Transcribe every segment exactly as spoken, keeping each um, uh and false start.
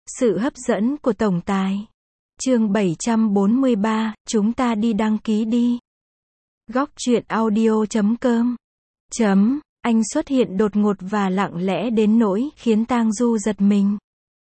Sự hấp dẫn của tổng tài. Chương bảy trăm bốn mươi ba, chúng ta đi đăng ký đi. Góc truyện audio chấm com. Chấm, anh xuất hiện đột ngột và lặng lẽ đến nỗi khiến Tang Du giật mình.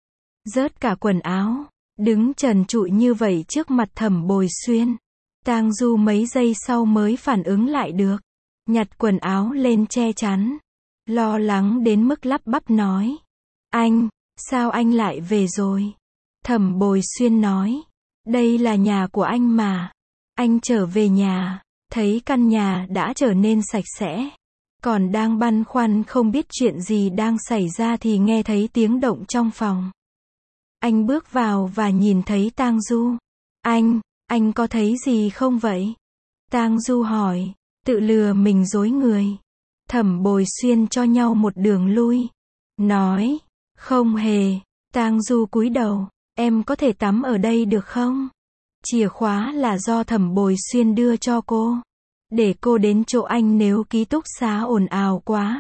Rớt cả quần áo, đứng trần trụi như vậy trước mặt Thẩm Bồi Xuyên. Tang Du mấy giây sau mới phản ứng lại được. Nhặt quần áo lên che chắn. Lo lắng đến mức lắp bắp nói. Anh, sao anh lại về rồi? Thẩm Bồi Xuyên nói. Đây là nhà của anh mà. Anh trở về nhà, thấy căn nhà đã trở nên sạch sẽ. Còn đang băn khoăn không biết chuyện gì đang xảy ra thì nghe thấy tiếng động trong phòng. Anh bước vào và nhìn thấy Tang Du. Anh, anh có thấy gì không vậy? Tang Du hỏi, tự lừa mình dối người. Thẩm Bồi Xuyên cho nhau một đường lui. Nói, không hề. Tang Du cúi đầu, em có thể tắm ở đây được không? Chìa khóa là do Thẩm Bồi Xuyên đưa cho cô. Để cô đến chỗ anh nếu ký túc xá ồn ào quá.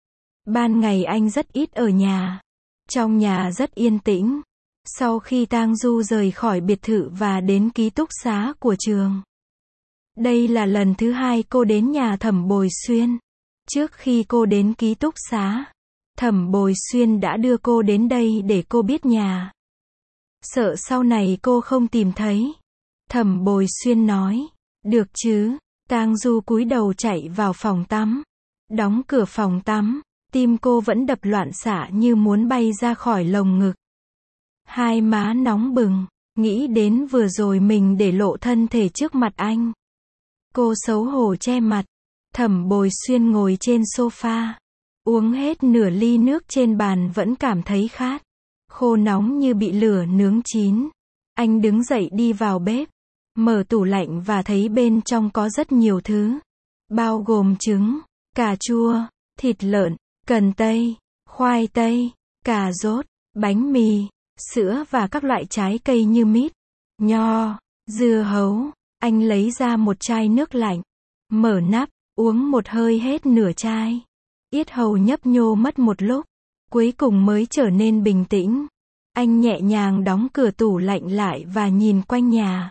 Ban ngày anh rất ít ở nhà. Trong nhà rất yên tĩnh. Sau khi Tang Du rời khỏi biệt thự và đến ký túc xá của trường. Đây là lần thứ hai cô đến nhà Thẩm Bồi Xuyên. Trước khi cô đến ký túc xá, Thẩm Bồi Xuyên đã đưa cô đến đây để cô biết nhà. Sợ sau này cô không tìm thấy. Thẩm Bồi Xuyên nói, được chứ. Tang Du cúi đầu chạy vào phòng tắm. Đóng cửa phòng tắm, tim cô vẫn đập loạn xạ như muốn bay ra khỏi lồng ngực. Hai má nóng bừng, nghĩ đến vừa rồi mình để lộ thân thể trước mặt anh. Cô xấu hổ che mặt. Thẩm Bồi Xuyên ngồi trên sofa, uống hết nửa ly nước trên bàn vẫn cảm thấy khát, khô nóng như bị lửa nướng chín. Anh đứng dậy đi vào bếp, mở tủ lạnh và thấy bên trong có rất nhiều thứ, bao gồm trứng, cà chua, thịt lợn, cần tây, khoai tây, cà rốt, bánh mì, sữa và các loại trái cây như mít, nho, dưa hấu. Anh lấy ra một chai nước lạnh, mở nắp, uống một hơi hết nửa chai. Yết hầu nhấp nhô mất một lúc, cuối cùng mới trở nên bình tĩnh. Anh nhẹ nhàng đóng cửa tủ lạnh lại và nhìn quanh nhà.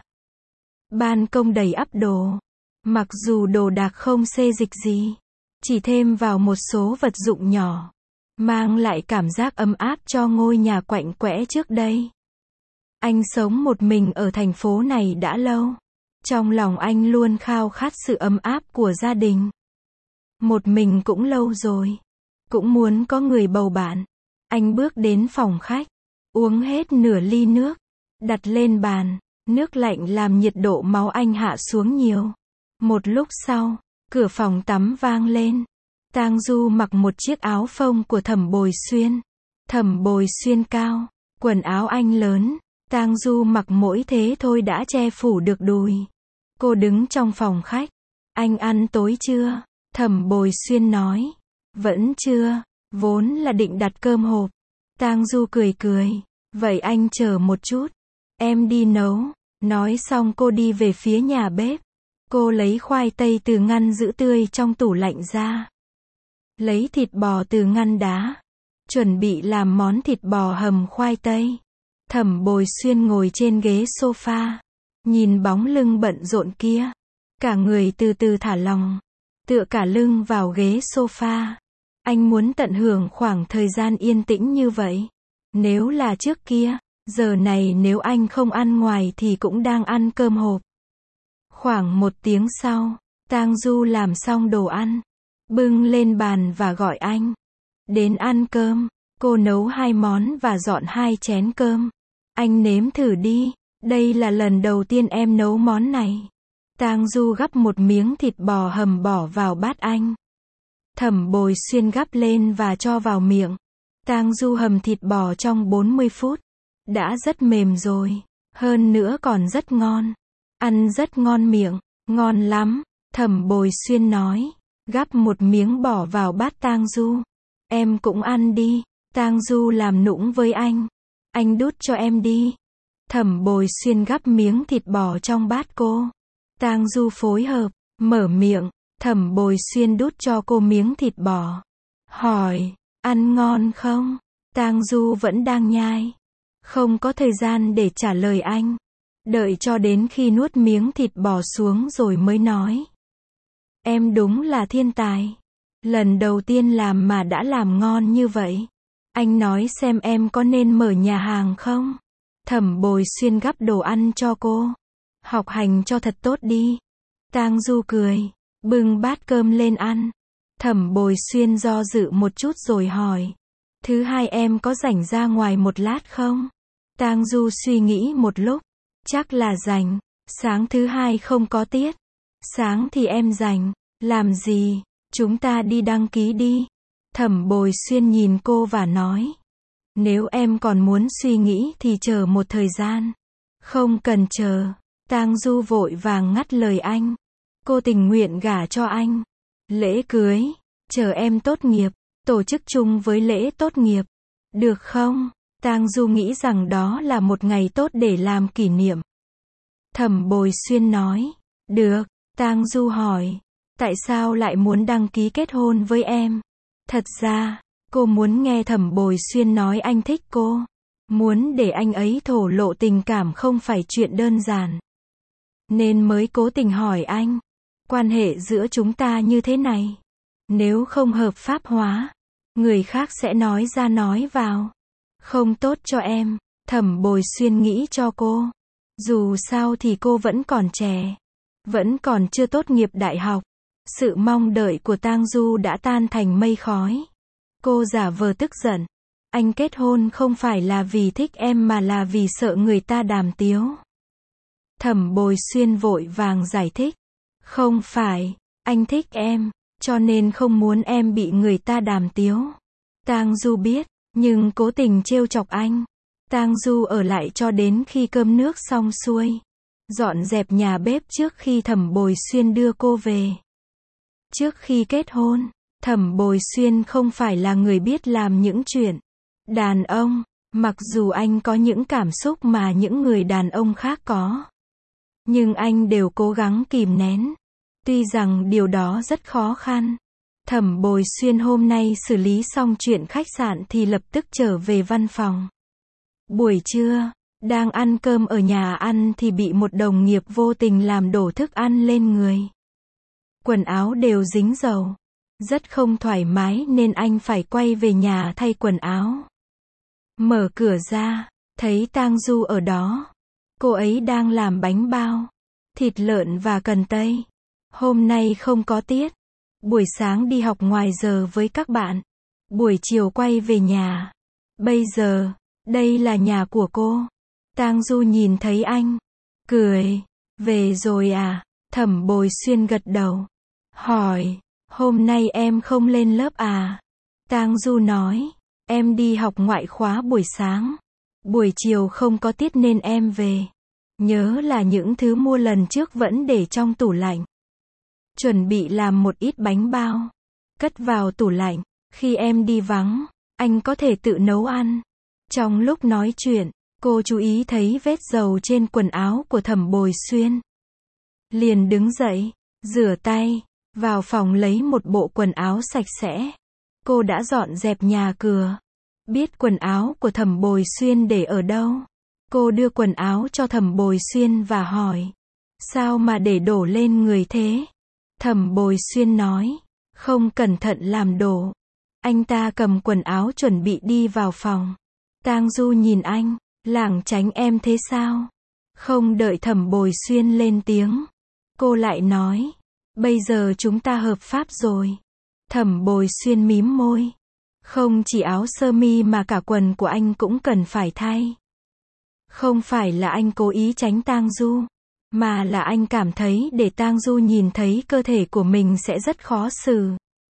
Ban công đầy ắp đồ. Mặc dù đồ đạc không xê dịch gì, chỉ thêm vào một số vật dụng nhỏ, mang lại cảm giác ấm áp cho ngôi nhà quạnh quẽ trước đây. Anh sống một mình ở thành phố này đã lâu. Trong lòng anh luôn khao khát sự ấm áp của gia đình. Một mình cũng lâu rồi. Cũng muốn có người bầu bạn. Anh bước đến phòng khách, uống hết nửa ly nước, đặt lên bàn. Nước lạnh làm nhiệt độ máu anh hạ xuống nhiều. Một lúc sau, cửa phòng tắm vang lên. Tang Du mặc một chiếc áo phông của Thẩm Bồi Xuyên. Thẩm Bồi Xuyên cao, quần áo anh lớn. Tang Du mặc mỗi thế thôi đã che phủ được đùi. Cô đứng trong phòng khách. Anh ăn tối chưa? Thẩm Bồi Xuyên nói. Vẫn chưa, vốn là định đặt cơm hộp. Tang Du cười cười. Vậy anh chờ một chút. Em đi nấu. Nói xong cô đi về phía nhà bếp. Cô lấy khoai tây từ ngăn giữ tươi trong tủ lạnh ra. Lấy thịt bò từ ngăn đá. Chuẩn bị làm món thịt bò hầm khoai tây. Thẩm Bồi Xuyên ngồi trên ghế sofa. Nhìn bóng lưng bận rộn kia. Cả người từ từ thả lỏng. Tựa cả lưng vào ghế sofa. Anh muốn tận hưởng khoảng thời gian yên tĩnh như vậy. Nếu là trước kia, giờ này nếu anh không ăn ngoài thì cũng đang ăn cơm hộp. Khoảng một tiếng sau, Tang Du làm xong đồ ăn. Bưng lên bàn và gọi anh. Đến ăn cơm. Cô nấu hai món và dọn hai chén cơm. Anh nếm thử đi. Đây là lần đầu tiên em nấu món này. Tang Du gắp một miếng thịt bò hầm bỏ vào bát anh. Thẩm Bồi Xuyên gắp lên và cho vào miệng. Tang Du hầm thịt bò trong bốn mươi phút. Đã rất mềm rồi. Hơn nữa còn rất ngon. Ăn rất ngon miệng. Ngon lắm. Thẩm Bồi Xuyên nói. Gắp một miếng bỏ vào bát Tang Du. Em cũng ăn đi. Tang Du làm nũng với anh. Anh đút cho em đi. Thẩm Bồi Xuyên gắp miếng thịt bò trong bát cô. Tang Du phối hợp, mở miệng. Thẩm Bồi Xuyên đút cho cô miếng thịt bò. Hỏi, ăn ngon không? Tang Du vẫn đang nhai. Không có thời gian để trả lời anh. Đợi cho đến khi nuốt miếng thịt bò xuống rồi mới nói. Em đúng là thiên tài. Lần đầu tiên làm mà đã làm ngon như vậy. Anh nói xem em có nên mở nhà hàng không? Thẩm Bồi Xuyên gắp đồ ăn cho cô. Học hành cho thật tốt đi. Tang Du cười, bưng bát cơm lên ăn. Thẩm Bồi Xuyên do dự một chút rồi hỏi. Thứ hai em có rảnh ra ngoài một lát không? Tang Du suy nghĩ một lúc. Chắc là rảnh. Sáng thứ hai không có tiết. Sáng thì em rảnh. Làm gì? Chúng ta đi đăng ký đi. Thẩm Bồi Xuyên nhìn cô và nói. Nếu em còn muốn suy nghĩ thì chờ một thời gian. Không cần chờ. Tang Du vội vàng ngắt lời anh. Cô tình nguyện gả cho anh. Lễ cưới. Chờ em tốt nghiệp. Tổ chức chung với lễ tốt nghiệp. Được không? Tang Du nghĩ rằng đó là một ngày tốt để làm kỷ niệm. Thẩm Bồi Xuyên nói. Được. Tang Du hỏi. Tại sao lại muốn đăng ký kết hôn với em? Thật ra, cô muốn nghe Thẩm Bồi Xuyên nói anh thích cô. Muốn để anh ấy thổ lộ tình cảm không phải chuyện đơn giản. Nên mới cố tình hỏi anh. Quan hệ giữa chúng ta như thế này. Nếu không hợp pháp hóa, người khác sẽ nói ra nói vào. Không tốt cho em. Thẩm Bồi Xuyên nghĩ cho cô. Dù sao thì cô vẫn còn trẻ. Vẫn còn chưa tốt nghiệp đại học. Sự mong đợi của Tang Du đã tan thành mây khói. Cô giả vờ tức giận. Anh kết hôn không phải là vì thích em mà là vì sợ người ta đàm tiếu. Thẩm Bồi Xuyên vội vàng giải thích. Không phải, anh thích em, cho nên không muốn em bị người ta đàm tiếu. Tang Du biết, nhưng cố tình trêu chọc anh. Tang Du ở lại cho đến khi cơm nước xong xuôi. Dọn dẹp nhà bếp trước khi Thẩm Bồi Xuyên đưa cô về. Trước khi kết hôn, Thẩm Bồi Xuyên không phải là người biết làm những chuyện đàn ông, mặc dù anh có những cảm xúc mà những người đàn ông khác có. Nhưng anh đều cố gắng kìm nén. Tuy rằng điều đó rất khó khăn. Thẩm Bồi Xuyên hôm nay xử lý xong chuyện khách sạn thì lập tức trở về văn phòng. Buổi trưa, đang ăn cơm ở nhà ăn thì bị một đồng nghiệp vô tình làm đổ thức ăn lên người. Quần áo đều dính dầu. Rất không thoải mái nên anh phải quay về nhà thay quần áo. Mở cửa ra, thấy Tang Du ở đó. Cô ấy đang làm bánh bao, thịt lợn và cần tây. Hôm nay không có tiết. Buổi sáng đi học ngoài giờ với các bạn. Buổi chiều quay về nhà. Bây giờ, đây là nhà của cô. Tang Du nhìn thấy anh. Cười. Về rồi à? Thẩm Bồi Xuyên gật đầu. Hỏi. Hôm nay em không lên lớp à? Tang Du nói. Em đi học ngoại khóa buổi sáng. Buổi chiều không có tiết nên em về. Nhớ là những thứ mua lần trước vẫn để trong tủ lạnh. Chuẩn bị làm một ít bánh bao. Cất vào tủ lạnh. Khi em đi vắng, anh có thể tự nấu ăn. Trong lúc nói chuyện, cô chú ý thấy vết dầu trên quần áo của Thẩm Bồi Xuyên. Liền đứng dậy, rửa tay, vào phòng lấy một bộ quần áo sạch sẽ. Cô đã dọn dẹp nhà cửa. Biết quần áo của Thẩm Bồi Xuyên để ở đâu. Cô đưa quần áo cho Thẩm Bồi Xuyên và hỏi. Sao mà để đổ lên người thế? Thẩm Bồi Xuyên nói. Không cẩn thận làm đổ. Anh ta cầm quần áo chuẩn bị đi vào phòng. Tang Du nhìn anh. Lảng tránh em thế sao? Không đợi Thẩm Bồi Xuyên lên tiếng. Cô lại nói. Bây giờ chúng ta hợp pháp rồi. Thẩm Bồi Xuyên mím môi. Không chỉ áo sơ mi mà cả quần của anh cũng cần phải thay. Không phải là anh cố ý tránh Tang Du, mà là anh cảm thấy để Tang Du nhìn thấy cơ thể của mình sẽ rất khó xử.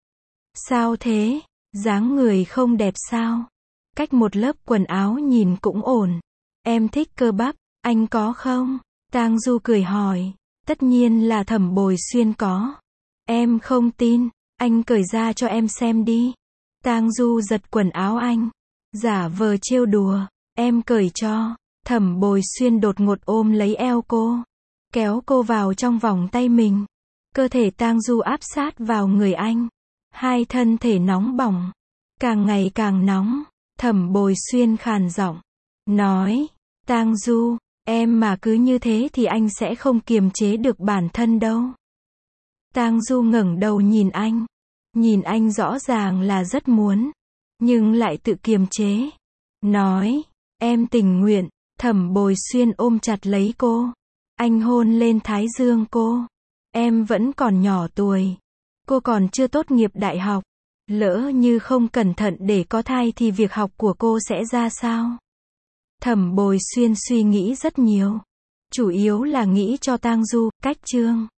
Sao thế? Dáng người không đẹp sao? Cách một lớp quần áo nhìn cũng ổn. Em thích cơ bắp, anh có không? Tang Du cười hỏi. Tất nhiên là Thẩm Bồi Xuyên có. Em không tin, anh cởi ra cho em xem đi. Tang Du giật quần áo anh, giả vờ trêu đùa. Em cởi cho. Thẩm Bồi Xuyên đột ngột ôm lấy eo cô, kéo cô vào trong vòng tay mình. Cơ thể Tang Du áp sát vào người anh. Hai thân thể nóng bỏng, càng ngày càng nóng. Thẩm Bồi Xuyên khàn giọng. nói, Tang Du, em mà cứ như thế thì anh sẽ không kiềm chế được bản thân đâu. Tang Du ngẩng đầu nhìn anh. Nhìn anh rõ ràng là rất muốn, nhưng lại tự kiềm chế. Nói, em tình nguyện. Thẩm Bồi Xuyên ôm chặt lấy cô. Anh hôn lên thái dương cô. Em vẫn còn nhỏ tuổi. Cô còn chưa tốt nghiệp đại học. Lỡ như không cẩn thận để có thai thì việc học của cô sẽ ra sao? Thẩm Bồi Xuyên suy nghĩ rất nhiều. Chủ yếu là nghĩ cho Tang Du, cách Trương